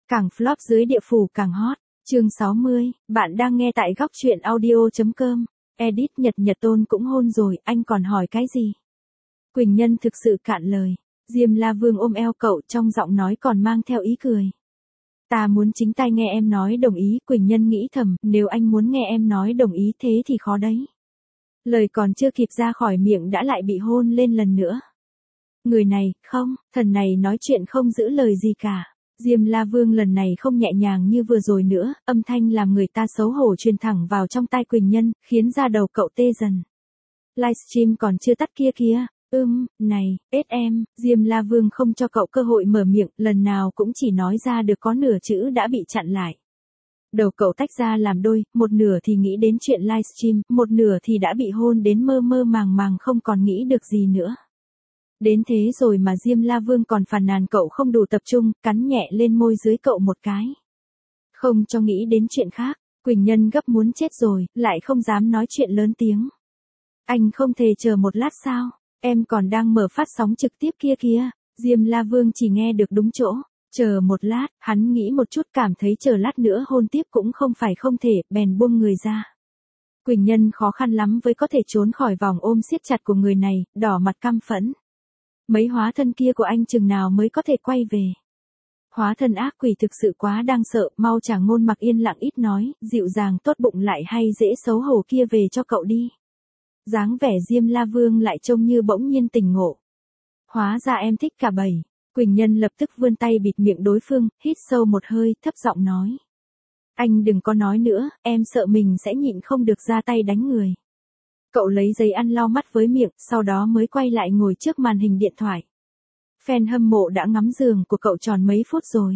Càng flop dưới địa phủ càng hot. Chương 60, bạn đang nghe tại góc truyện audio.com. Edit Nhật Nhật Tôn cũng hôn rồi, anh còn hỏi cái gì? Quỳnh Nhân thực sự cạn lời. Diêm La Vương ôm eo cậu, trong giọng nói còn mang theo ý cười. Ta muốn chính tay nghe em nói đồng ý. Quỳnh Nhân nghĩ thầm, nếu anh muốn nghe em nói đồng ý thế thì khó đấy. Lời còn chưa kịp ra khỏi miệng đã lại bị hôn lên lần nữa. Người này, không, thần này nói chuyện không giữ lời gì cả. Diêm La Vương lần này không nhẹ nhàng như vừa rồi nữa, âm thanh làm người ta xấu hổ truyền thẳng vào trong tai Quỳnh Nhân, khiến da đầu cậu tê dần. Livestream còn chưa tắt kia kìa. Này, em, Diêm La Vương không cho cậu cơ hội mở miệng, lần nào cũng chỉ nói ra được có nửa chữ đã bị chặn lại. Đầu cậu tách ra làm đôi, một nửa thì nghĩ đến chuyện livestream, một nửa thì đã bị hôn đến mơ mơ màng màng không còn nghĩ được gì nữa. Đến thế rồi mà Diêm La Vương còn phàn nàn cậu không đủ tập trung, cắn nhẹ lên môi dưới cậu một cái. Không cho nghĩ đến chuyện khác, Quỳnh Nhân gấp muốn chết rồi, lại không dám nói chuyện lớn tiếng. Anh không thể chờ một lát sao? Em còn đang mở phát sóng trực tiếp kia kìa. Diêm La Vương chỉ nghe được đúng chỗ. Chờ một lát, hắn nghĩ một chút cảm thấy chờ lát nữa hôn tiếp cũng không phải không thể, bèn buông người ra. Quỳnh Nhân khó khăn lắm với có thể trốn khỏi vòng ôm siết chặt của người này, đỏ mặt căm phẫn. Mấy hóa thân kia của anh chừng nào mới có thể quay về. Hóa thân ác quỷ thực sự quá đáng sợ, mau trả Ngôn Mặc yên lặng ít nói, dịu dàng tốt bụng lại hay dễ xấu hổ kia về cho cậu đi. Dáng vẻ Diêm La Vương lại trông như bỗng nhiên tỉnh ngộ. Hóa ra em thích cả bầy. Quỳnh Nhân lập tức vươn tay bịt miệng đối phương, hít sâu một hơi, thấp giọng nói. Anh đừng có nói nữa, em sợ mình sẽ nhịn không được ra tay đánh người. Cậu lấy giấy ăn lau mắt với miệng, sau đó mới quay lại ngồi trước màn hình điện thoại. Fan hâm mộ đã ngắm giường của cậu tròn mấy phút rồi.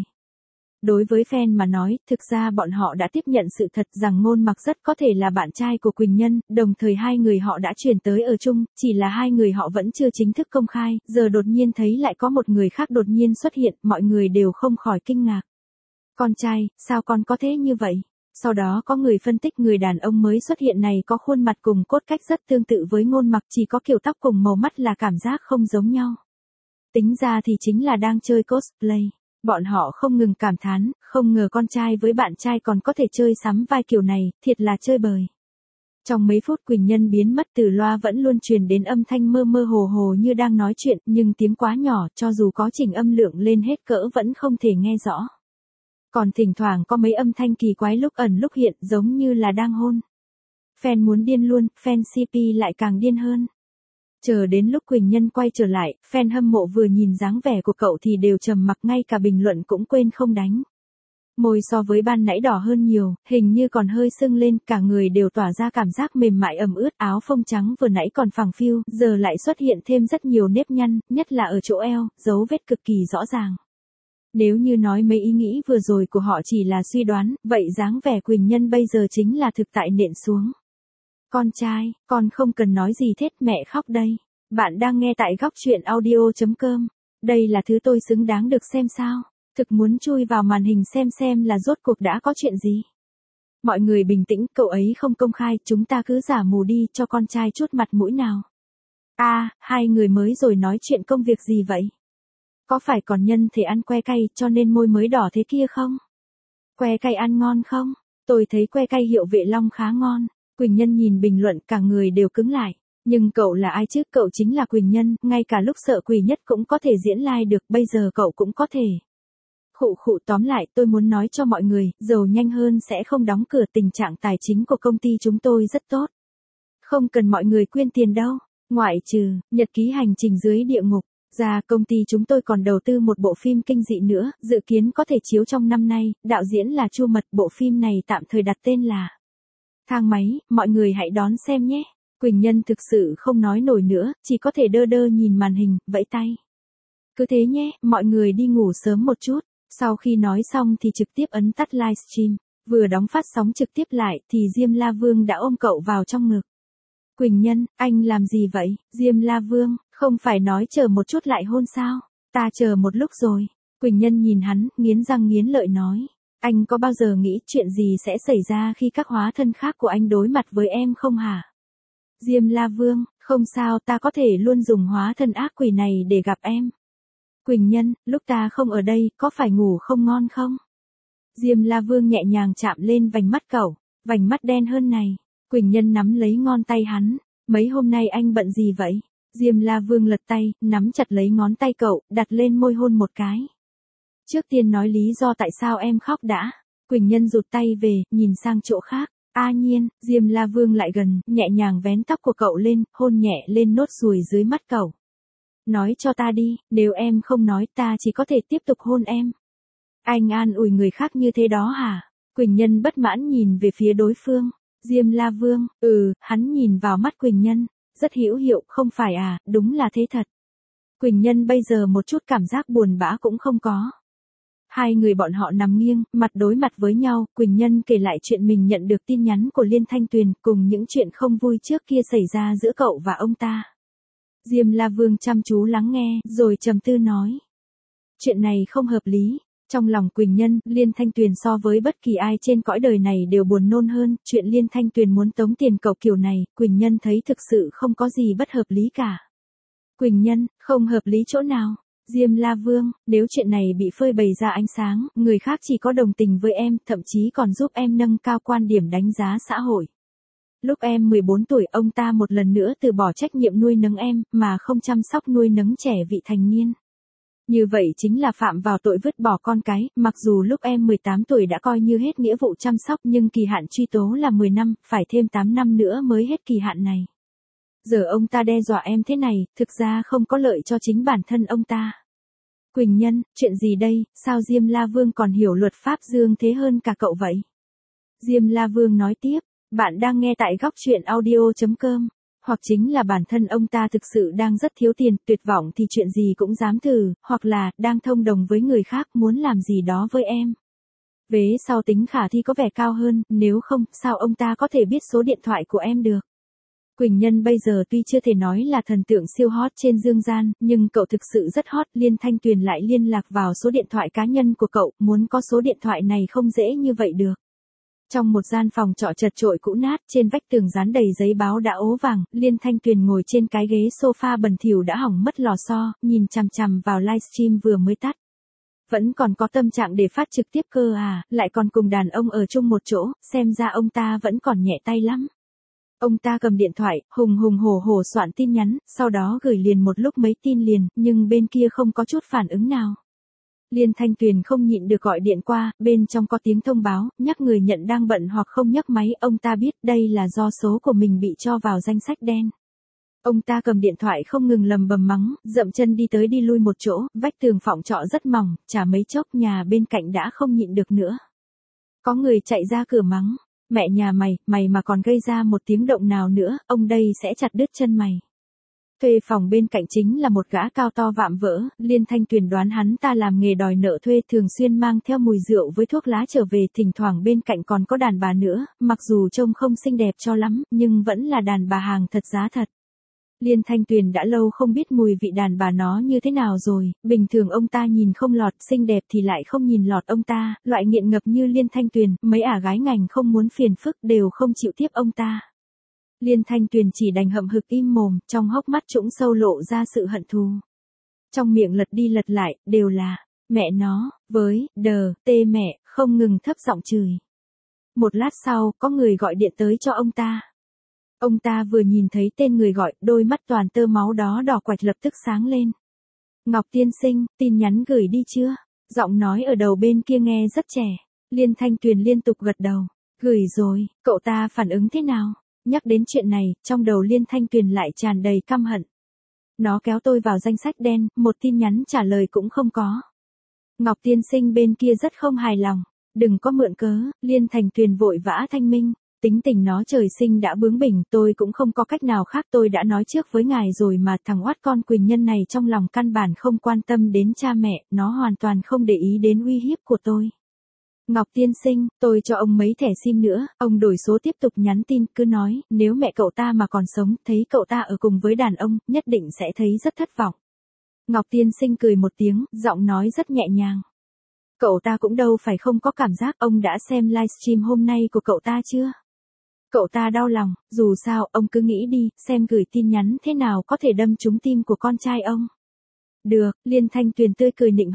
Đối với fan mà nói, thực ra bọn họ đã tiếp nhận sự thật rằng Ngôn Mặc rất có thể là bạn trai của Quỳnh Nhân, đồng thời hai người họ đã chuyển tới ở chung, chỉ là hai người họ vẫn chưa chính thức công khai, giờ đột nhiên thấy lại có một người khác đột nhiên xuất hiện, mọi người đều không khỏi kinh ngạc. Con trai, sao con có thế như vậy? Sau đó có người phân tích người đàn ông mới xuất hiện này có khuôn mặt cùng cốt cách rất tương tự với Ngôn Mặc, chỉ có kiểu tóc cùng màu mắt là cảm giác không giống nhau. Tính ra thì chính là đang chơi cosplay. Bọn họ không ngừng cảm thán, không ngờ con trai với bạn trai còn có thể chơi sắm vai kiểu này, thiệt là chơi bời. Trong mấy phút Quỳnh Nhân biến mất từ loa vẫn luôn truyền đến âm thanh mơ mơ hồ hồ như đang nói chuyện, nhưng tiếng quá nhỏ, cho dù có chỉnh âm lượng lên hết cỡ vẫn không thể nghe rõ. Còn thỉnh thoảng có mấy âm thanh kỳ quái lúc ẩn lúc hiện giống như là đang hôn. Fan muốn điên luôn, fan CP lại càng điên hơn. Chờ đến lúc Quỳnh Nhân quay trở lại, fan hâm mộ vừa nhìn dáng vẻ của cậu thì đều trầm mặc, ngay cả bình luận cũng quên không đánh. Môi so với ban nãy đỏ hơn nhiều, hình như còn hơi sưng lên, cả người đều tỏa ra cảm giác mềm mại ẩm ướt, áo phông trắng vừa nãy còn phẳng phiu, giờ lại xuất hiện thêm rất nhiều nếp nhăn, nhất là ở chỗ eo, dấu vết cực kỳ rõ ràng. Nếu như nói mấy ý nghĩ vừa rồi của họ chỉ là suy đoán, vậy dáng vẻ Quỳnh Nhân bây giờ chính là thực tại nện xuống. Con trai, con không cần nói gì hết, mẹ khóc đây. Bạn đang nghe tại góc truyện audio.com. Đây là thứ tôi xứng đáng được xem sao. Thực muốn chui vào màn hình xem là rốt cuộc đã có chuyện gì. Mọi người bình tĩnh, cậu ấy không công khai, chúng ta cứ giả mù đi cho con trai chút mặt mũi nào. Hai người mới rồi nói chuyện công việc gì vậy? Có phải còn nhân thể ăn que cay cho nên môi mới đỏ thế kia không? Que cay ăn ngon không? Tôi thấy que cay hiệu Vệ Long khá ngon. Quỳnh Nhân nhìn bình luận cả người đều cứng lại. Nhưng cậu là ai chứ? Cậu chính là Quỳnh Nhân, ngay cả lúc sợ quỷ nhất cũng có thể diễn live được, bây giờ cậu cũng có thể. Khụ tóm lại tôi muốn nói cho mọi người, giàu nhanh hơn sẽ không đóng cửa, tình trạng tài chính của công ty chúng tôi rất tốt. Không cần mọi người quyên tiền đâu, ngoại trừ, nhật ký hành trình dưới địa ngục. Ra công ty chúng tôi còn đầu tư một bộ phim kinh dị nữa, dự kiến có thể chiếu trong năm nay, đạo diễn là Chu Mật, bộ phim này tạm thời đặt tên là Thang Máy, mọi người hãy đón xem nhé. Quỳnh Nhân thực sự không nói nổi nữa, chỉ có thể đơ đơ nhìn màn hình, vẫy tay. Cứ thế nhé, mọi người đi ngủ sớm một chút. Sau khi nói xong thì trực tiếp ấn tắt livestream. Vừa đóng phát sóng trực tiếp lại thì Diêm La Vương đã ôm cậu vào trong ngực. Quỳnh Nhân, anh làm gì vậy? Diêm La Vương, không phải nói chờ một chút lại hôn sao? Ta chờ một lúc rồi. Quỳnh Nhân nhìn hắn, nghiến răng nghiến lợi nói. Anh có bao giờ nghĩ chuyện gì sẽ xảy ra khi các hóa thân khác của anh đối mặt với em không hả? Diêm La Vương, không sao, ta có thể luôn dùng hóa thân ác quỷ này để gặp em. Quỳnh Nhân, lúc ta không ở đây, có phải ngủ không ngon không? Diêm La Vương nhẹ nhàng chạm lên vành mắt cậu, vành mắt đen hơn này. Quỳnh Nhân nắm lấy ngón tay hắn, mấy hôm nay anh bận gì vậy? Diêm La Vương lật tay, nắm chặt lấy ngón tay cậu, đặt lên môi hôn một cái. Trước tiên nói lý do tại sao em khóc đã. Quỳnh Nhân rụt tay về, nhìn sang chỗ khác. A Nhiên, Diêm La Vương lại gần, nhẹ nhàng vén tóc của cậu lên, hôn nhẹ lên nốt ruồi dưới mắt cậu. Nói cho ta đi, nếu em không nói ta chỉ có thể tiếp tục hôn em. Anh an ủi người khác như thế đó hả? Quỳnh Nhân bất mãn nhìn về phía đối phương. Diêm La Vương, hắn nhìn vào mắt Quỳnh Nhân. Rất hữu hiệu, không phải à, đúng là thế thật. Quỳnh Nhân bây giờ một chút cảm giác buồn bã cũng không có. Hai người bọn họ nằm nghiêng, mặt đối mặt với nhau, Quỳnh Nhân kể lại chuyện mình nhận được tin nhắn của Liên Thanh Tuyền, cùng những chuyện không vui trước kia xảy ra giữa cậu và ông ta. Diêm La Vương chăm chú lắng nghe, rồi trầm tư nói. Chuyện này không hợp lý. Trong lòng Quỳnh Nhân, Liên Thanh Tuyền so với bất kỳ ai trên cõi đời này đều buồn nôn hơn, chuyện Liên Thanh Tuyền muốn tống tiền cậu kiểu này, Quỳnh Nhân thấy thực sự không có gì bất hợp lý cả. Quỳnh Nhân, không hợp lý chỗ nào? Diêm La Vương, nếu chuyện này bị phơi bày ra ánh sáng, người khác chỉ có đồng tình với em, thậm chí còn giúp em nâng cao quan điểm đánh giá xã hội. Lúc em 14 tuổi, ông ta một lần nữa từ bỏ trách nhiệm nuôi nấng em, mà không chăm sóc nuôi nấng trẻ vị thành niên. Như vậy chính là phạm vào tội vứt bỏ con cái, mặc dù lúc em 18 tuổi đã coi như hết nghĩa vụ chăm sóc nhưng kỳ hạn truy tố là 10 năm, phải thêm 8 năm nữa mới hết kỳ hạn này. Giờ ông ta đe dọa em thế này, thực ra không có lợi cho chính bản thân ông ta. Quỳnh Nhân, chuyện gì đây, sao Diêm La Vương còn hiểu luật pháp dương thế hơn cả cậu vậy? Diêm La Vương nói tiếp, bạn đang nghe tại góc truyện audio.com. Hoặc chính là bản thân ông ta thực sự đang rất thiếu tiền, tuyệt vọng thì chuyện gì cũng dám thử, hoặc là, đang thông đồng với người khác muốn làm gì đó với em. Vế sau tính khả thi có vẻ cao hơn, nếu không, sao ông ta có thể biết số điện thoại của em được? Quỳnh Nhân bây giờ tuy chưa thể nói là thần tượng siêu hot trên dương gian, nhưng cậu thực sự rất hot, Liên Thanh Tuyền lại liên lạc vào số điện thoại cá nhân của cậu, muốn có số điện thoại này không dễ như vậy được. Trong một gian phòng trọ chật chội cũ nát, trên vách tường dán đầy giấy báo đã ố vàng, Liên Thanh Tuyền ngồi trên cái ghế sofa bẩn thỉu đã hỏng mất lò xo, nhìn chằm chằm vào livestream vừa mới tắt. Vẫn còn có tâm trạng để phát trực tiếp cơ à, lại còn cùng đàn ông ở chung một chỗ, xem ra ông ta vẫn còn nhẹ tay lắm. Ông ta cầm điện thoại, hùng hùng hổ hổ soạn tin nhắn, sau đó gửi liền một lúc mấy tin liền, nhưng bên kia không có chút phản ứng nào. Liên Thanh Tuyền không nhịn được gọi điện qua, bên trong có tiếng thông báo, nhắc người nhận đang bận hoặc không nhấc máy, ông ta biết đây là do số của mình bị cho vào danh sách đen. Ông ta cầm điện thoại không ngừng lầm bầm mắng, dậm chân đi tới đi lui một chỗ, vách tường phòng trọ rất mỏng, chả mấy chốc nhà bên cạnh đã không nhịn được nữa. Có người chạy ra cửa mắng, mẹ nhà mày mà còn gây ra một tiếng động nào nữa, ông đây sẽ chặt đứt chân mày. Thuê phòng bên cạnh chính là một gã cao to vạm vỡ, Liên Thanh Tuyền đoán hắn ta làm nghề đòi nợ thuê, thường xuyên mang theo mùi rượu với thuốc lá trở về, thỉnh thoảng bên cạnh còn có đàn bà nữa, mặc dù trông không xinh đẹp cho lắm, nhưng vẫn là đàn bà hàng thật giá thật. Liên Thanh Tuyền đã lâu không biết mùi vị đàn bà nó như thế nào rồi, bình thường ông ta nhìn không lọt, xinh đẹp thì lại không nhìn lọt ông ta, loại nghiện ngập như Liên Thanh Tuyền, mấy ả gái ngành không muốn phiền phức đều không chịu tiếp ông ta. Liên Thanh Tuyền chỉ đành hậm hực im mồm, trong hốc mắt trũng sâu lộ ra sự hận thù. Trong miệng lật đi lật lại, đều là, mẹ nó, với, tê mẹ, không ngừng thấp giọng chửi. Một lát sau, có người gọi điện tới cho ông ta. Ông ta vừa nhìn thấy tên người gọi, đôi mắt toàn tơ máu đó đỏ quạch lập tức sáng lên. Ngọc tiên sinh, tin nhắn gửi đi chưa? Giọng nói ở đầu bên kia nghe rất trẻ. Liên Thanh Tuyền liên tục gật đầu. Gửi rồi, cậu ta phản ứng thế nào? Nhắc đến chuyện này, trong đầu Liên Thanh Tuyền lại tràn đầy căm hận. Nó kéo tôi vào danh sách đen, một tin nhắn trả lời cũng không có. Ngọc tiên sinh bên kia rất không hài lòng. Đừng có mượn cớ, Liên Thanh Tuyền vội vã thanh minh. Tính tình nó trời sinh đã bướng bỉnh, tôi cũng không có cách nào khác, tôi đã nói trước với ngài rồi mà, thằng oát con Quỳnh Nhân này trong lòng căn bản không quan tâm đến cha mẹ, nó hoàn toàn không để ý đến uy hiếp của tôi. Ngọc tiên sinh, tôi cho ông mấy thẻ sim nữa, ông đổi số tiếp tục nhắn tin, cứ nói, nếu mẹ cậu ta mà còn sống, thấy cậu ta ở cùng với đàn ông, nhất định sẽ thấy rất thất vọng. Ngọc tiên sinh cười một tiếng, giọng nói rất nhẹ nhàng. Cậu ta cũng đâu phải không có cảm giác, ông đã xem livestream hôm nay của cậu ta chưa? Cậu ta đau lòng, dù sao, ông cứ nghĩ đi, xem gửi tin nhắn thế nào có thể đâm trúng tim của con trai ông. Được, Liên Thanh Tuyền tươi cười nịnh hót.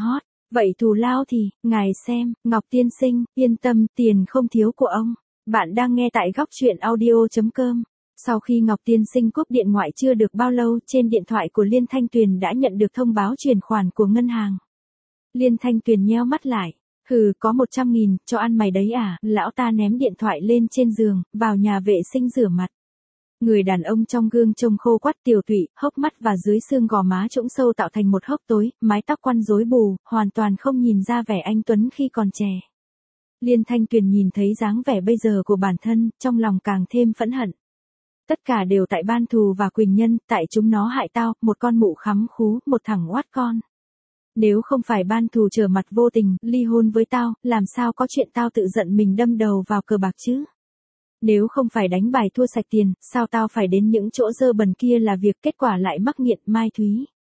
Vậy thù lao thì, ngài xem, Ngọc tiên sinh, yên tâm, tiền không thiếu của ông. Bạn đang nghe tại góc truyện audio.com. Sau khi Ngọc tiên sinh cúp điện thoại chưa được bao lâu, trên điện thoại của Liên Thanh Tuyền đã nhận được thông báo chuyển khoản của ngân hàng. Liên Thanh Tuyền nheo mắt lại. Hừ, có 100.000, cho ăn mày đấy à? Lão ta ném điện thoại lên trên giường, vào nhà vệ sinh rửa mặt. Người đàn ông trong gương trông khô quắt tiều tụy, hốc mắt và dưới xương gò má trũng sâu tạo thành một hốc tối, mái tóc quăn rối bù, hoàn toàn không nhìn ra vẻ anh tuấn khi còn trẻ. Liên Thanh Tuyền nhìn thấy dáng vẻ bây giờ của bản thân, trong lòng càng thêm phẫn hận. Tất cả đều tại Ban Thù và Quỳnh Nhân, tại chúng nó hại tao, một con mụ khắm khú, một thằng oát con. Nếu không phải Ban Thù trở mặt vô tình, ly hôn với tao, làm sao có chuyện tao tự giận mình đâm đầu vào cờ bạc chứ? Nếu không phải đánh bài thua sạch tiền, sao tao phải đến những chỗ dơ bẩn kia là việc kết quả lại mắc nghiện Mai Thúy?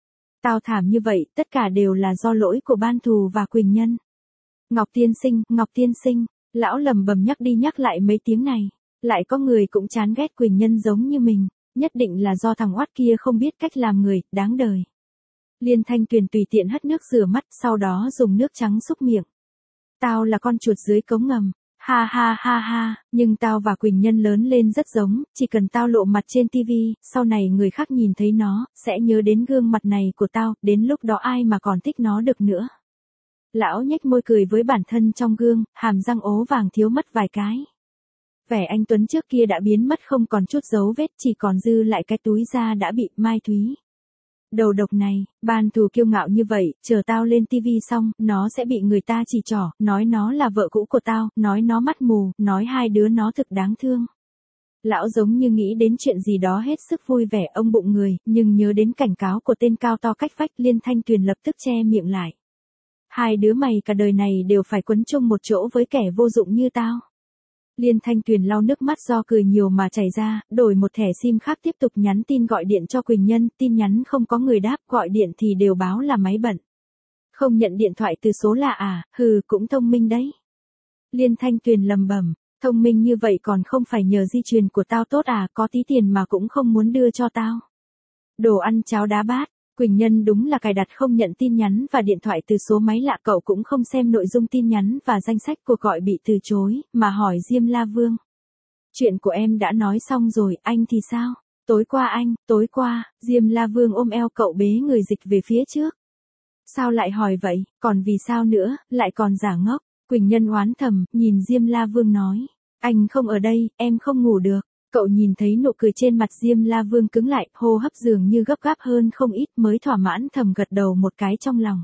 Tao thảm như vậy, tất cả đều là do lỗi của Ban Thù và Quỳnh Nhân. Ngọc tiên sinh, lão lầm bầm nhắc đi nhắc lại mấy tiếng này. Lại có người cũng chán ghét Quỳnh Nhân giống như mình, nhất định là do thằng oát kia không biết cách làm người, đáng đời. Liên Thanh Tuyền tùy tiện hất nước rửa mắt, sau đó dùng nước trắng xúc miệng. Tao là con chuột dưới cống ngầm. Ha ha ha ha, nhưng tao và Quỳnh Nhân lớn lên rất giống, chỉ cần tao lộ mặt trên tivi, sau này người khác nhìn thấy nó, sẽ nhớ đến gương mặt này của tao, đến lúc đó ai mà còn thích nó được nữa. Lão nhếch môi cười với bản thân trong gương, hàm răng ố vàng thiếu mất vài cái. Vẻ anh tuấn trước kia đã biến mất không còn chút dấu vết, chỉ còn dư lại cái túi da đã bị Mai Thúy. Đầu độc này, Ban Thù kiêu ngạo như vậy, chờ tao lên tivi xong, nó sẽ bị người ta chỉ trỏ, nói nó là vợ cũ của tao, nói nó mắt mù, nói hai đứa nó thực đáng thương. Lão giống như nghĩ đến chuyện gì đó hết sức vui vẻ ông bụng người, nhưng nhớ đến cảnh cáo của tên cao to cách vách, Liên Thanh Tuyền lập tức che miệng lại. Hai đứa mày cả đời này đều phải quấn chung một chỗ với kẻ vô dụng như tao. Liên Thanh Tuyền lau nước mắt do cười nhiều mà chảy ra, đổi một thẻ sim khác tiếp tục nhắn tin gọi điện cho Quỳnh Nhân, tin nhắn không có người đáp, gọi điện thì đều báo là máy bận. Không nhận điện thoại từ số lạ à, hừ, cũng thông minh đấy. Liên Thanh Tuyền lầm bẩm, thông minh như vậy còn không phải nhờ di truyền của tao tốt à, có tí tiền mà cũng không muốn đưa cho tao. Đồ ăn cháo đá bát. Quỳnh Nhân đúng là cài đặt không nhận tin nhắn và điện thoại từ số máy lạ, cậu cũng không xem nội dung tin nhắn và danh sách cuộc gọi bị từ chối, mà hỏi Diêm La Vương. Chuyện của em đã nói xong rồi, anh thì sao? Tối qua, Diêm La Vương ôm eo cậu bế người dịch về phía trước. Sao lại hỏi vậy, còn vì sao nữa, lại còn giả ngốc? Quỳnh Nhân oán thầm, nhìn Diêm La Vương nói. Anh không ở đây, em không ngủ được. Cậu nhìn thấy nụ cười trên mặt Diêm La Vương cứng lại, hô hấp dường như gấp gáp hơn không ít, mới thỏa mãn thầm gật đầu một cái trong lòng.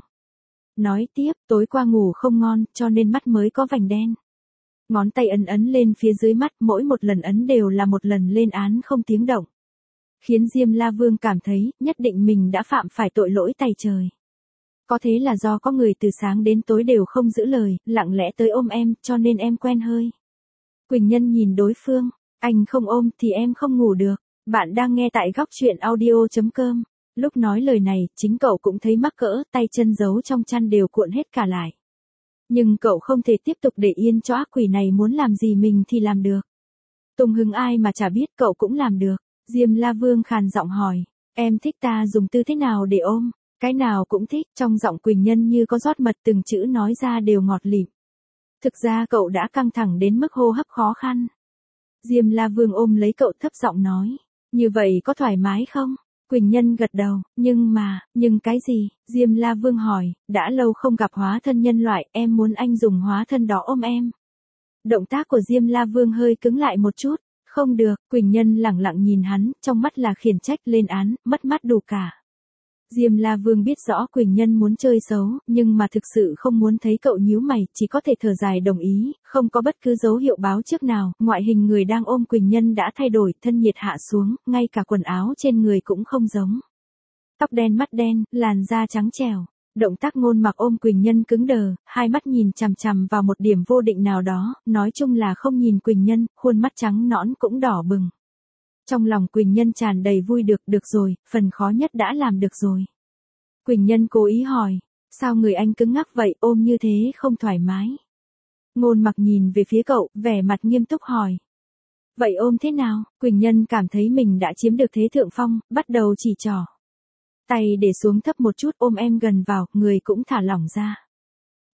Nói tiếp, tối qua ngủ không ngon, cho nên mắt mới có vành đen. Ngón tay ấn lên phía dưới mắt, mỗi một lần ấn đều là một lần lên án không tiếng động. Khiến Diêm La Vương cảm thấy, nhất định mình đã phạm phải tội lỗi tày trời. Có thế là do có người từ sáng đến tối đều không giữ lời, lặng lẽ tới ôm em, cho nên em quen hơi. Quỳnh Nhân nhìn đối phương. Anh không ôm thì em không ngủ được. Bạn đang nghe tại góc truyện audio.com. Lúc nói lời này, chính cậu cũng thấy mắc cỡ, tay chân giấu trong chăn đều cuộn hết cả lại. Nhưng cậu không thể tiếp tục để yên cho ác quỷ này muốn làm gì mình thì làm được. Tùng Hưng ai mà chả biết cậu cũng làm được. Diêm La Vương khàn giọng hỏi. Em thích ta dùng tư thế nào để ôm? Cái nào cũng thích. Trong giọng Quỳnh Nhân như có rót mật, từng chữ nói ra đều ngọt lịm. Thực ra cậu đã căng thẳng đến mức hô hấp khó khăn. Diêm La Vương ôm lấy cậu thấp giọng nói. Như vậy có thoải mái không? Quỳnh Nhân gật đầu, nhưng cái gì? Diêm La Vương hỏi, đã lâu không gặp hóa thân nhân loại, em muốn anh dùng hóa thân đó ôm em. Động tác của Diêm La Vương hơi cứng lại một chút. Không được, Quỳnh Nhân lẳng lặng nhìn hắn, trong mắt là khiển trách lên án, mất mát đủ cả. Diêm La Vương biết rõ Quỳnh Nhân muốn chơi xấu, nhưng mà thực sự không muốn thấy cậu nhíu mày, chỉ có thể thở dài đồng ý, không có bất cứ dấu hiệu báo trước nào, ngoại hình người đang ôm Quỳnh Nhân đã thay đổi, thân nhiệt hạ xuống, ngay cả quần áo trên người cũng không giống. Tóc đen mắt đen, làn da trắng trẻo, động tác ngôn mặc ôm Quỳnh Nhân cứng đờ, hai mắt nhìn chằm chằm vào một điểm vô định nào đó, nói chung là không nhìn Quỳnh Nhân, khuôn mắt trắng nõn cũng đỏ bừng. Trong lòng Quỳnh Nhân tràn đầy vui, được rồi, phần khó nhất đã làm được rồi. Quỳnh Nhân cố ý hỏi, sao người anh cứng ngắc vậy, ôm như thế không thoải mái. Ngôn mặc nhìn về phía cậu, vẻ mặt nghiêm túc hỏi. Vậy ôm thế nào? Quỳnh Nhân cảm thấy mình đã chiếm được thế thượng phong, bắt đầu chỉ trỏ. Tay để xuống thấp một chút, ôm em gần vào, người cũng thả lỏng ra.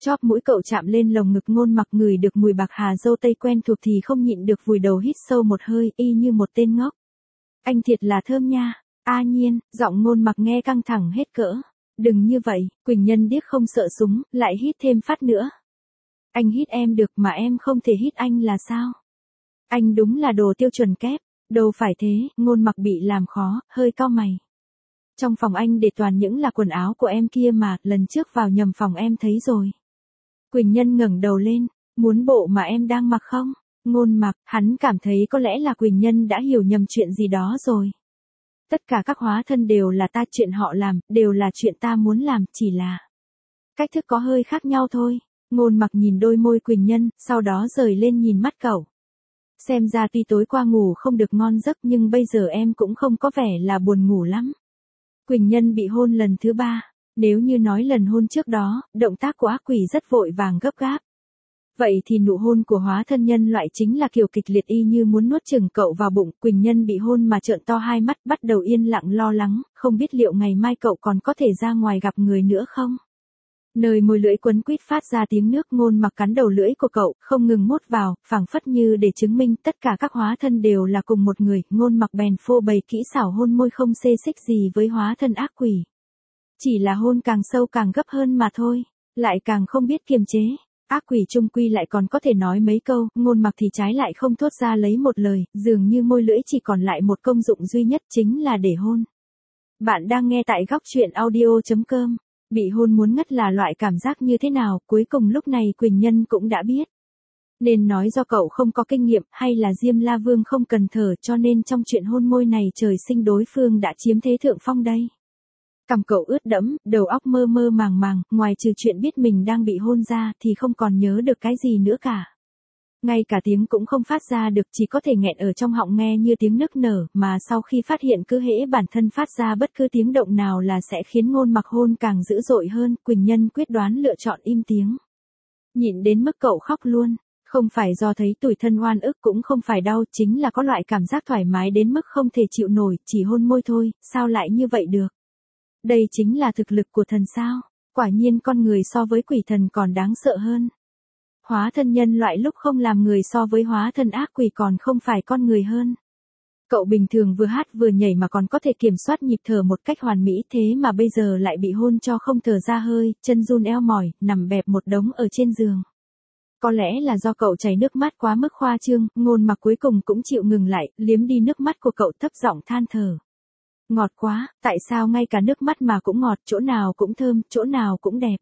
Chóp mũi cậu chạm lên lồng ngực Ngôn Mặc, ngửi được mùi bạc hà dâu tây quen thuộc thì không nhịn được vùi đầu hít sâu một hơi, y như một tên ngốc. Anh thiệt là thơm nha. A Nhiên, giọng Ngôn Mặc nghe căng thẳng hết cỡ. Đừng như vậy, Quỳnh Nhân điếc không sợ súng, lại hít thêm phát nữa. Anh hít em được mà em không thể hít anh là sao? Anh đúng là đồ tiêu chuẩn kép. Đâu phải thế, Ngôn Mặc bị làm khó, hơi cau mày. Trong phòng anh để toàn những là quần áo của em kia mà, lần trước vào nhầm phòng em thấy rồi. Quỳnh Nhân ngẩng đầu lên, muốn bộ mà em đang mặc không? Ngôn Mặc, hắn cảm thấy có lẽ là Quỳnh Nhân đã hiểu nhầm chuyện gì đó rồi. Tất cả các hóa thân đều là ta, chuyện họ làm, đều là chuyện ta muốn làm, chỉ là cách thức có hơi khác nhau thôi. Ngôn Mặc nhìn đôi môi Quỳnh Nhân, sau đó rời lên nhìn mắt cậu. Xem ra tuy tối qua ngủ không được ngon giấc nhưng bây giờ em cũng không có vẻ là buồn ngủ lắm. Quỳnh Nhân bị hôn lần thứ 3. Nếu như nói lần hôn trước đó, động tác của ác quỷ rất vội vàng gấp gáp. Vậy thì nụ hôn của hóa thân nhân loại chính là kiểu kịch liệt, y như muốn nuốt chửng cậu vào bụng. Quỳnh Nhân bị hôn mà trợn to hai mắt, bắt đầu yên lặng lo lắng, không biết liệu ngày mai cậu còn có thể ra ngoài gặp người nữa không? Nơi môi lưỡi quấn quýt phát ra tiếng nước. Ngôn Mặc cắn đầu lưỡi của cậu, không ngừng mút vào, phảng phất như để chứng minh tất cả các hóa thân đều là cùng một người. Ngôn Mặc bèn phô bày kỹ xảo hôn môi không xê xích gì với hóa thân ác quỷ. Chỉ là hôn càng sâu càng gấp hơn mà thôi, lại càng không biết kiềm chế. Ác quỷ chung quy lại còn có thể nói mấy câu, Ngôn Mặc thì trái lại không thốt ra lấy một lời, dường như môi lưỡi chỉ còn lại một công dụng duy nhất, chính là để hôn. Bạn đang nghe tại góc truyện audio.com. Bị hôn muốn ngất là loại cảm giác như thế nào, cuối cùng lúc này Quỳnh Nhân cũng đã biết. Nên nói do cậu không có kinh nghiệm, hay là Diêm La Vương không cần thở, cho nên trong chuyện hôn môi này trời sinh đối phương đã chiếm thế thượng phong đây. Cằm cậu ướt đẫm, đầu óc mơ mơ màng màng, ngoài trừ chuyện biết mình đang bị hôn ra thì không còn nhớ được cái gì nữa cả. Ngay cả tiếng cũng không phát ra được, chỉ có thể nghẹn ở trong họng nghe như tiếng nức nở, mà sau khi phát hiện cứ hễ bản thân phát ra bất cứ tiếng động nào là sẽ khiến Ngôn Mặc hôn càng dữ dội hơn, Quỳnh Nhân quyết đoán lựa chọn im tiếng. Nhịn đến mức cậu khóc luôn, không phải do thấy tủi thân oan ức, cũng không phải đau, chính là có loại cảm giác thoải mái đến mức không thể chịu nổi, chỉ hôn môi thôi, sao lại như vậy được? Đây chính là thực lực của thần sao? Quả nhiên con người so với quỷ thần còn đáng sợ hơn. Hóa thân nhân loại lúc không làm người so với hóa thân ác quỷ còn không phải con người hơn. Cậu bình thường vừa hát vừa nhảy mà còn có thể kiểm soát nhịp thở một cách hoàn mỹ, thế mà bây giờ lại bị hôn cho không thở ra hơi, chân run eo mỏi, nằm bẹp một đống ở trên giường. Có lẽ là do cậu chảy nước mắt quá mức khoa trương, Ngôn Mặc cuối cùng cũng chịu ngừng lại, liếm đi nước mắt của cậu, thấp giọng than thở. Ngọt quá, tại sao ngay cả nước mắt mà cũng ngọt, chỗ nào cũng thơm, chỗ nào cũng đẹp.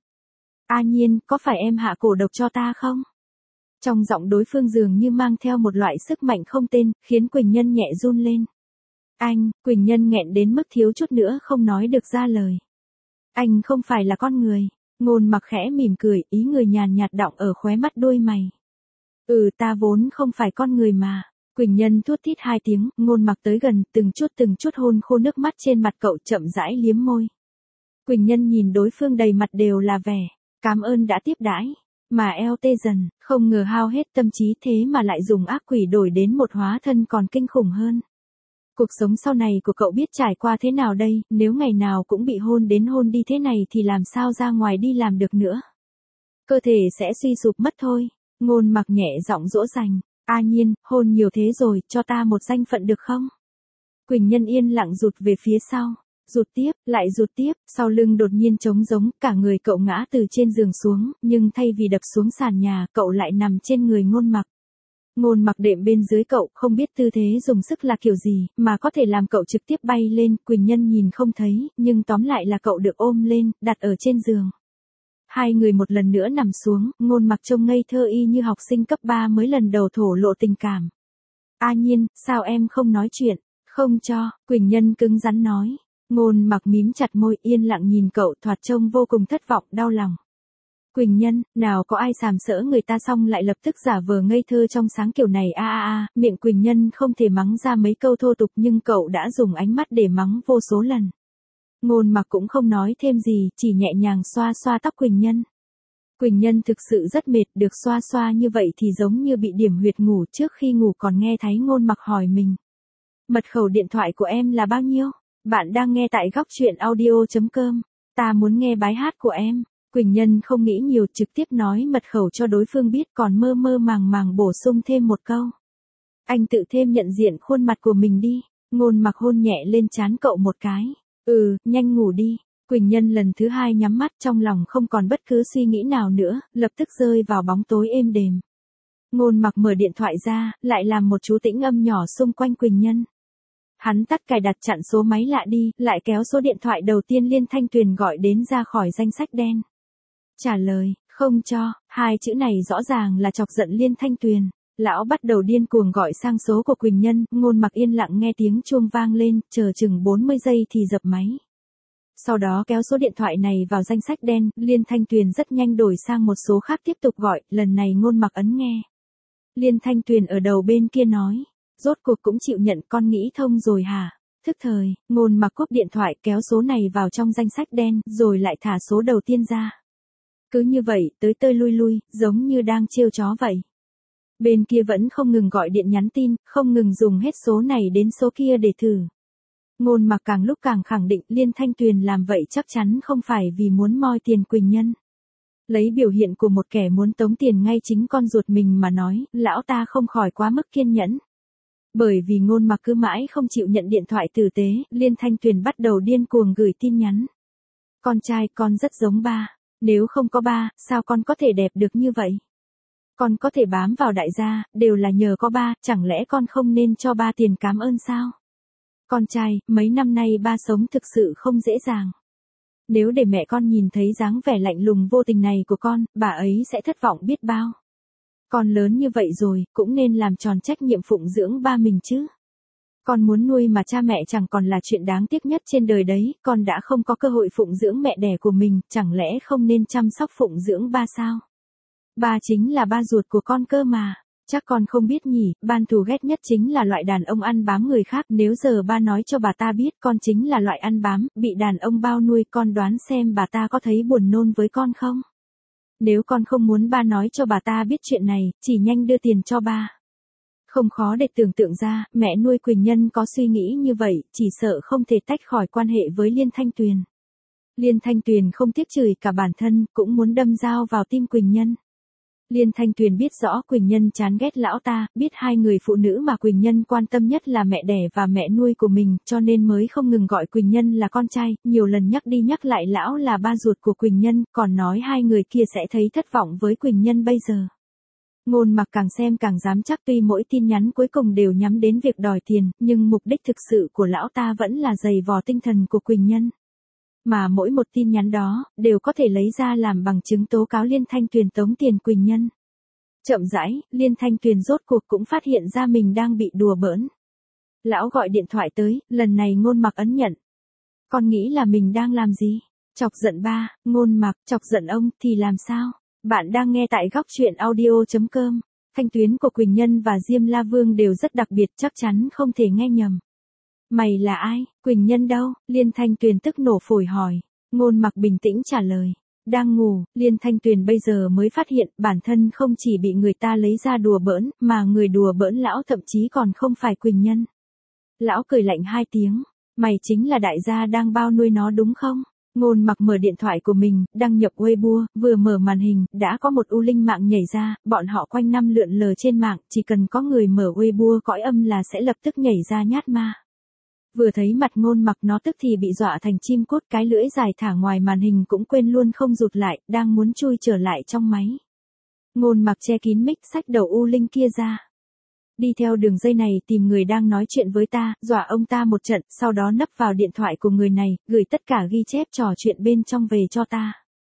A Nhiên, có phải em hạ cổ độc cho ta không? Trong giọng đối phương dường như mang theo một loại sức mạnh không tên, khiến Quỳnh Nhân nhẹ run lên. Anh, Quỳnh Nhân nghẹn đến mức thiếu chút nữa không nói được ra lời. Anh không phải là con người. Ngôn Mặc khẽ mỉm cười, ý người nhàn nhạt đọng ở khóe mắt đôi mày. Ta vốn không phải con người mà. Quỳnh Nhân thút thít 2 tiếng, Ngôn Mặc tới gần, từng chút hôn khô nước mắt trên mặt cậu, chậm rãi liếm môi. Quỳnh Nhân nhìn đối phương đầy mặt đều là vẻ cảm ơn đã tiếp đãi, mà eo tê dần, không ngờ hao hết tâm trí thế mà lại dùng ác quỷ đổi đến một hóa thân còn kinh khủng hơn. Cuộc sống sau này của cậu biết trải qua thế nào đây, nếu ngày nào cũng bị hôn đến hôn đi thế này thì làm sao ra ngoài đi làm được nữa. Cơ thể sẽ suy sụp mất thôi. Ngôn Mặc nhẹ giọng dỗ dành. A Nhiên, hôn nhiều thế rồi, cho ta một danh phận được không? Quỳnh Nhân yên lặng rụt về phía sau. Rụt tiếp, lại rụt tiếp, sau lưng đột nhiên trống rỗng, cả người cậu ngã từ trên giường xuống, nhưng thay vì đập xuống sàn nhà, cậu lại nằm trên người Ngôn Mặc. Ngôn Mặc đệm bên dưới cậu, không biết tư thế dùng sức là kiểu gì, mà có thể làm cậu trực tiếp bay lên. Quỳnh Nhân nhìn không thấy, nhưng tóm lại là cậu được ôm lên, đặt ở trên giường. Hai người một lần nữa nằm xuống, Ngôn Mặc trông ngây thơ y như học sinh cấp 3 mới lần đầu thổ lộ tình cảm. A Nhiên, sao em không nói chuyện? Không cho, Quỳnh Nhân cứng rắn nói. Ngôn Mặc mím chặt môi, yên lặng nhìn cậu, thoạt trông vô cùng thất vọng, đau lòng. Quỳnh Nhân, nào có ai sàm sỡ người ta xong lại lập tức giả vờ ngây thơ trong sáng kiểu này miệng Quỳnh Nhân không thể mắng ra mấy câu thô tục nhưng cậu đã dùng ánh mắt để mắng vô số lần. Ngôn Mặc cũng không nói thêm gì, chỉ nhẹ nhàng xoa xoa tóc Quỳnh Nhân. Quỳnh Nhân thực sự rất mệt, được xoa xoa như vậy thì giống như bị điểm huyệt ngủ, trước khi ngủ còn nghe thấy Ngôn Mặc hỏi mình. Mật khẩu điện thoại của em là bao nhiêu? Bạn đang nghe tại góc truyện audio.com. Ta muốn nghe bài hát của em. Quỳnh Nhân không nghĩ nhiều, trực tiếp nói mật khẩu cho đối phương biết, còn mơ mơ màng màng bổ sung thêm một câu. Anh tự thêm nhận diện khuôn mặt của mình đi. Ngôn Mặc hôn nhẹ lên trán cậu một cái. Nhanh ngủ đi. Quỳnh Nhân lần thứ hai nhắm mắt, trong lòng không còn bất cứ suy nghĩ nào nữa, lập tức rơi vào bóng tối êm đềm. Ngôn Mặc mở điện thoại ra, lại làm một chú tĩnh âm nhỏ xung quanh Quỳnh Nhân. Hắn tắt cài đặt chặn số máy lạ đi, lại kéo số điện thoại đầu tiên Liên Thanh Tuyền gọi đến ra khỏi danh sách đen. Trả lời, không cho, hai chữ này rõ ràng là chọc giận Liên Thanh Tuyền. Lão bắt đầu điên cuồng gọi sang số của Quỳnh Nhân, Ngôn Mặc yên lặng nghe tiếng chuông vang lên, chờ chừng 40 giây thì dập máy. Sau đó kéo số điện thoại này vào danh sách đen, Liên Thanh Tuyền rất nhanh đổi sang một số khác tiếp tục gọi, lần này Ngôn Mặc ấn nghe. Liên Thanh Tuyền ở đầu bên kia nói, rốt cuộc cũng chịu nhận, con nghĩ thông rồi hả? Thức thời, Ngôn Mặc cúp điện thoại kéo số này vào trong danh sách đen, rồi lại thả số đầu tiên ra. Cứ như vậy, tới lui lui, giống như đang trêu chó vậy. Bên kia vẫn không ngừng gọi điện nhắn tin, không ngừng dùng hết số này đến số kia để thử. Ngôn Mặc càng lúc càng khẳng định Liên Thanh Tuyền làm vậy chắc chắn không phải vì muốn moi tiền Quỳnh Nhân. Lấy biểu hiện của một kẻ muốn tống tiền ngay chính con ruột mình mà nói, lão ta không khỏi quá mức kiên nhẫn. Bởi vì Ngôn Mặc cứ mãi không chịu nhận điện thoại tử tế, Liên Thanh Tuyền bắt đầu điên cuồng gửi tin nhắn. Con trai con rất giống ba, nếu không có ba, sao con có thể đẹp được như vậy? Con có thể bám vào đại gia, đều là nhờ có ba, chẳng lẽ con không nên cho ba tiền cảm ơn sao? Con trai, mấy năm nay ba sống thực sự không dễ dàng. Nếu để mẹ con nhìn thấy dáng vẻ lạnh lùng vô tình này của con, bà ấy sẽ thất vọng biết bao. Con lớn như vậy rồi, cũng nên làm tròn trách nhiệm phụng dưỡng ba mình chứ. Con muốn nuôi mà cha mẹ chẳng còn là chuyện đáng tiếc nhất trên đời đấy, con đã không có cơ hội phụng dưỡng mẹ đẻ của mình, chẳng lẽ không nên chăm sóc phụng dưỡng ba sao? Ba chính là ba ruột của con cơ mà. Chắc con không biết nhỉ, ban thù ghét nhất chính là loại đàn ông ăn bám người khác. Nếu giờ ba nói cho bà ta biết con chính là loại ăn bám, bị đàn ông bao nuôi, con đoán xem bà ta có thấy buồn nôn với con không? Nếu con không muốn ba nói cho bà ta biết chuyện này, chỉ nhanh đưa tiền cho ba. Không khó để tưởng tượng ra, mẹ nuôi Quỳnh Nhân có suy nghĩ như vậy, chỉ sợ không thể tách khỏi quan hệ với Liên Thanh Tuyền. Liên Thanh Tuyền không tiếc chửi cả bản thân, cũng muốn đâm dao vào tim Quỳnh Nhân. Liên Thanh Tuyền biết rõ Quỳnh Nhân chán ghét lão ta, biết hai người phụ nữ mà Quỳnh Nhân quan tâm nhất là mẹ đẻ và mẹ nuôi của mình, cho nên mới không ngừng gọi Quỳnh Nhân là con trai, nhiều lần nhắc đi nhắc lại lão là ba ruột của Quỳnh Nhân, còn nói hai người kia sẽ thấy thất vọng với Quỳnh Nhân bây giờ. Ngôn Mặc càng xem càng dám chắc tuy mỗi tin nhắn cuối cùng đều nhắm đến việc đòi tiền, nhưng mục đích thực sự của lão ta vẫn là giày vò tinh thần của Quỳnh Nhân. Mà mỗi một tin nhắn đó, đều có thể lấy ra làm bằng chứng tố cáo Liên Thanh Tuyền tống tiền Quỳnh Nhân. Chậm rãi, Liên Thanh Tuyền rốt cuộc cũng phát hiện ra mình đang bị đùa bỡn. Lão gọi điện thoại tới, lần này Ngôn Mặc ấn nhận. Con nghĩ là mình đang làm gì? Chọc giận ba, Ngôn Mặc, chọc giận ông, thì làm sao? Bạn đang nghe tại góc truyện audio.com. Thanh tuyến của Quỳnh Nhân và Diêm La Vương đều rất đặc biệt, chắc chắn không thể nghe nhầm. Mày là ai? Quỳnh Nhân đâu? Liên Thanh Tuyền tức nổ phổi hỏi. Ngôn Mặc bình tĩnh trả lời. Đang ngủ. Liên Thanh Tuyền bây giờ mới phát hiện bản thân không chỉ bị người ta lấy ra đùa bỡn, mà người đùa bỡn lão thậm chí còn không phải Quỳnh Nhân. Lão cười lạnh hai tiếng. Mày chính là đại gia đang bao nuôi nó đúng không? Ngôn Mặc mở điện thoại của mình, đăng nhập Weibo, vừa mở màn hình, đã có một u linh mạng nhảy ra, bọn họ quanh năm lượn lờ trên mạng, chỉ cần có người mở Weibo cõi âm là sẽ lập tức nhảy ra nhát ma. Vừa thấy mặt Ngôn Mặc nó tức thì bị dọa thành chim cút, cái lưỡi dài thả ngoài màn hình cũng quên luôn không rụt lại, đang muốn chui trở lại trong máy. Ngôn Mặc che kín mic xách đầu u linh kia ra. Đi theo đường dây này tìm người đang nói chuyện với ta, dọa ông ta một trận, sau đó nấp vào điện thoại của người này, gửi tất cả ghi chép trò chuyện bên trong về cho ta.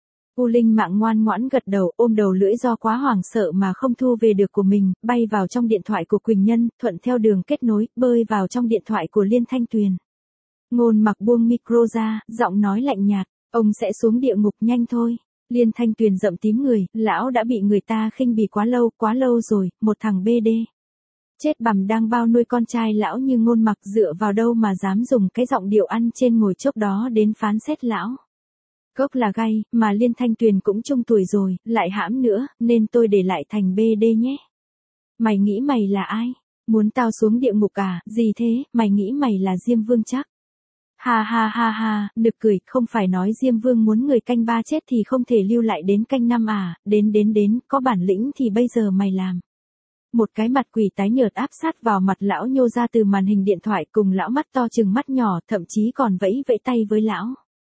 U linh mạng ngoan ngoãn gật đầu, ôm đầu lưỡi do quá hoảng sợ mà không thu về được của mình, bay vào trong điện thoại của Quỳnh Nhân, thuận theo đường kết nối, bơi vào trong điện thoại của Liên Thanh Tuyền. Ngôn Mặc buông micro ra, giọng nói lạnh nhạt, ông sẽ xuống địa ngục nhanh thôi. Liên Thanh Tuyền rậm tím người, lão đã bị người ta khinh bỉ quá lâu rồi, một thằng BD. Chết bằm đang bao nuôi con trai lão như Ngôn Mặc, dựa vào đâu mà dám dùng cái giọng điệu ăn trên ngồi chốc đó đến phán xét lão. Gốc là gay, mà Liên Thanh Tuyền cũng trung tuổi rồi, lại hãm nữa, nên tôi để lại thành BD nhé. Mày nghĩ mày là ai? Muốn tao xuống địa ngục à? Gì thế, mày nghĩ mày là Diêm Vương chắc? Ha ha ha ha, nực cười, không phải nói Diêm Vương muốn người canh 3 chết thì không thể lưu lại đến canh 5 à, đến, có bản lĩnh thì bây giờ mày làm. Một cái mặt quỷ tái nhợt áp sát vào mặt lão nhô ra từ màn hình điện thoại, cùng lão mắt to chừng mắt nhỏ, thậm chí còn vẫy vẫy tay với lão.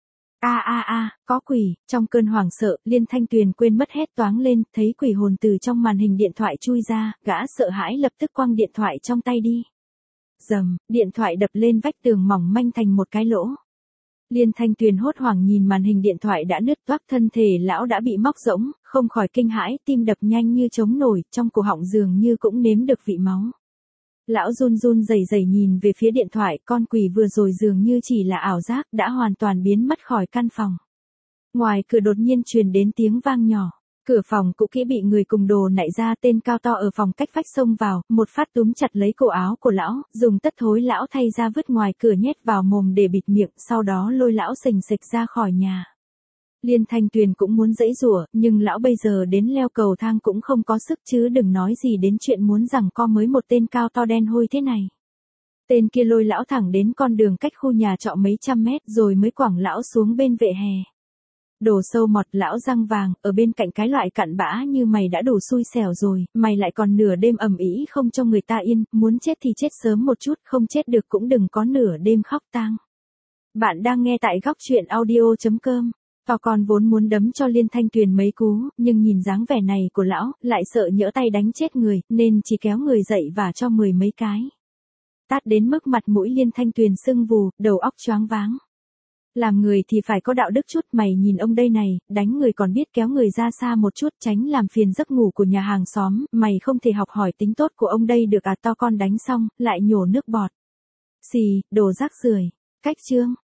Có quỷ, trong cơn hoảng sợ, Liên Thanh Tuyền quên mất hét toáng lên, thấy quỷ hồn từ trong màn hình điện thoại chui ra, gã sợ hãi lập tức quăng điện thoại trong tay đi. Dầm, điện thoại đập lên vách tường mỏng manh thành một cái lỗ. Liên Thanh Tuyền hốt hoảng nhìn màn hình điện thoại đã nứt toác, thân thể lão đã bị móc rỗng, không khỏi kinh hãi, tim đập nhanh như trống nổi, trong cổ họng dường như cũng nếm được vị máu. Lão run run rẩy rẩy nhìn về phía điện thoại, con quỷ vừa rồi dường như chỉ là ảo giác, đã hoàn toàn biến mất khỏi căn phòng. Ngoài cửa đột nhiên truyền đến tiếng vang nhỏ. Cửa phòng cũ kỹ bị người cùng đồ nạy ra, tên cao to ở phòng cách vách xông vào, một phát túm chặt lấy cổ áo của lão, dùng tất thối lão thay ra vứt ngoài cửa nhét vào mồm để bịt miệng, sau đó lôi lão xình xịch ra khỏi nhà. Liên Thanh Tuyền cũng muốn giãy giụa, nhưng lão bây giờ đến leo cầu thang cũng không có sức, chứ đừng nói gì đến chuyện muốn giằng co với một tên cao to đen hôi thế này. Tên kia lôi lão thẳng đến con đường cách khu nhà trọ mấy trăm mét rồi mới quẳng lão xuống bên vỉa hè. Đồ sâu mọt, lão răng vàng, ở bên cạnh cái loại cặn bã như mày đã đủ xui xẻo rồi, mày lại còn nửa đêm ầm ĩ không cho người ta yên, muốn chết thì chết sớm một chút, không chết được cũng đừng có nửa đêm khóc tang. Bạn đang nghe tại góc truyện audio.com. To con vốn muốn đấm cho Liên Thanh Tuyền mấy cú, nhưng nhìn dáng vẻ này của lão, lại sợ nhỡ tay đánh chết người, nên chỉ kéo người dậy và cho 10 mấy cái. Tát đến mức mặt mũi Liên Thanh Tuyền sưng vù, đầu óc choáng váng. Làm người thì phải có đạo đức chút, mày nhìn ông đây này, đánh người còn biết kéo người ra xa một chút, tránh làm phiền giấc ngủ của nhà hàng xóm, mày không thể học hỏi tính tốt của ông đây được à. To con đánh xong, lại nhổ nước bọt. Xì, đồ rác rưởi. Cách chương.